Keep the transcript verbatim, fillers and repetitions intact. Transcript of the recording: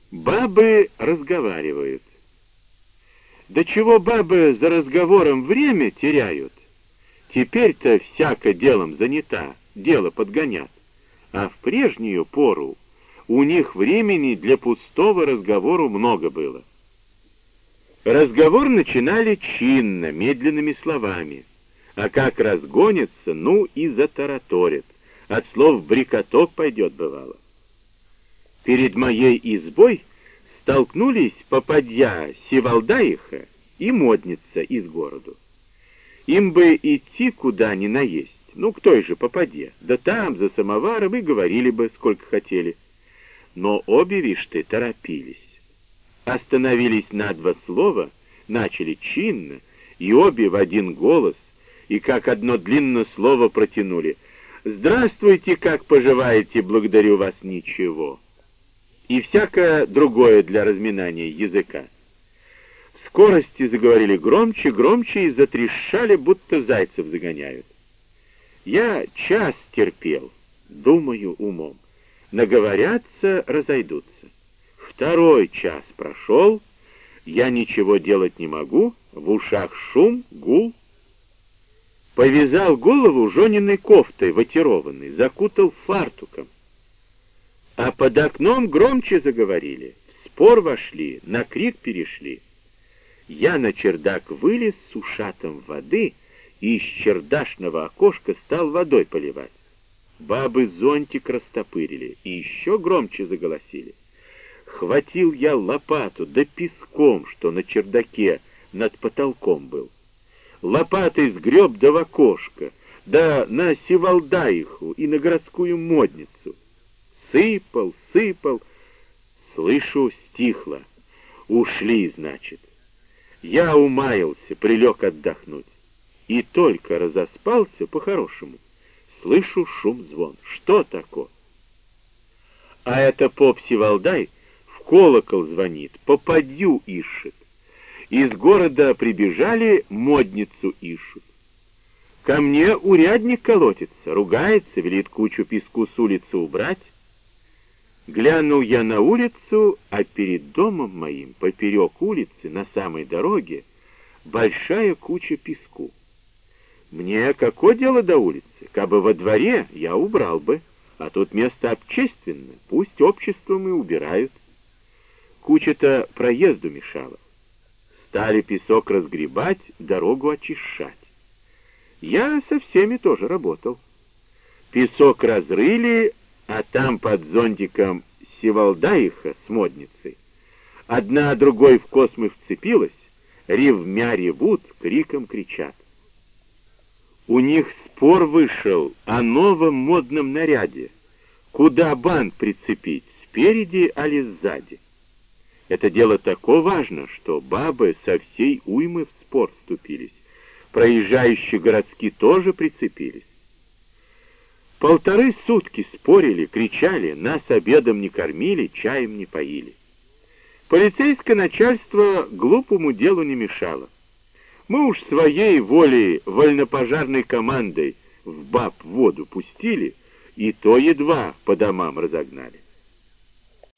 Бабы разговаривают. Да чего бабы за разговором время теряют? Теперь-то всяко делом занята, дело подгонят. А в прежнюю пору у них времени для пустого разговору много было. Разговор начинали чинно, медленными словами. А как разгонится, ну и затараторит. От слов брикоток пойдет, бывало. Перед моей избой столкнулись попадья Сивалдаиха и модница из города. Им бы идти куда ни наесть, ну к той же попадье, да там, за самоваром, и говорили бы, сколько хотели. Но обе, вишь ты, торопились. Остановились на два слова, начали чинно, и обе в один голос, и как одно длинное слово протянули: «Здравствуйте, как поживаете, благодарю вас, ничего». И всякое другое для разминания языка. В скорости заговорили громче, громче и затрещали, будто зайцев загоняют. Я час терпел, думаю умом. Наговорятся, разойдутся. Второй час прошел, я ничего делать не могу, в ушах шум, гул. Повязал голову жениной кофтой ватированной, закутал фартуком. А под окном громче заговорили, в спор вошли, на крик перешли. Я на чердак вылез с ушатом воды и из чердашного окошка стал водой поливать. Бабы зонтик растопырили и еще громче заголосили. Хватил я лопату, да песком, что на чердаке над потолком был. Лопатой сгреб да в окошко, да на Сивалдаиху и на городскую модницу. Сыпал, сыпал. Слышу, стихло. Ушли, значит. Я умаялся, прилег отдохнуть. И только разоспался по-хорошему. Слышу шум, звон. Что такое? А это поп Сивалдай в колокол звонит, попадью ищет. Из города прибежали, модницу ищут. Ко мне урядник колотится, ругается, велит кучу песку с улицы убрать. Глянул я на улицу, а перед домом моим, поперек улицы, на самой дороге, большая куча песку. Мне какое дело до улицы? Кабы во дворе, я убрал бы, а тут место общественное, пусть обществом и убирают. Куча-то проезду мешала. Стали песок разгребать, дорогу очищать. Я со всеми тоже работал. Песок разрыли, а там под зонтиком Сивалдаиха с модницей. Одна другой в космы вцепилась, ревмя ревут, криком кричат. У них спор вышел о новом модном наряде. Куда бант прицепить, спереди али сзади? Это дело тако важно, что бабы со всей уймы в спор вступились. Проезжающие городские тоже прицепились. Полторы сутки спорили, кричали, нас обедом не кормили, чаем не поили. Полицейское начальство глупому делу не мешало. Мы уж своей волей вольнопожарной командой в баб воду пустили, и то едва по домам разогнали.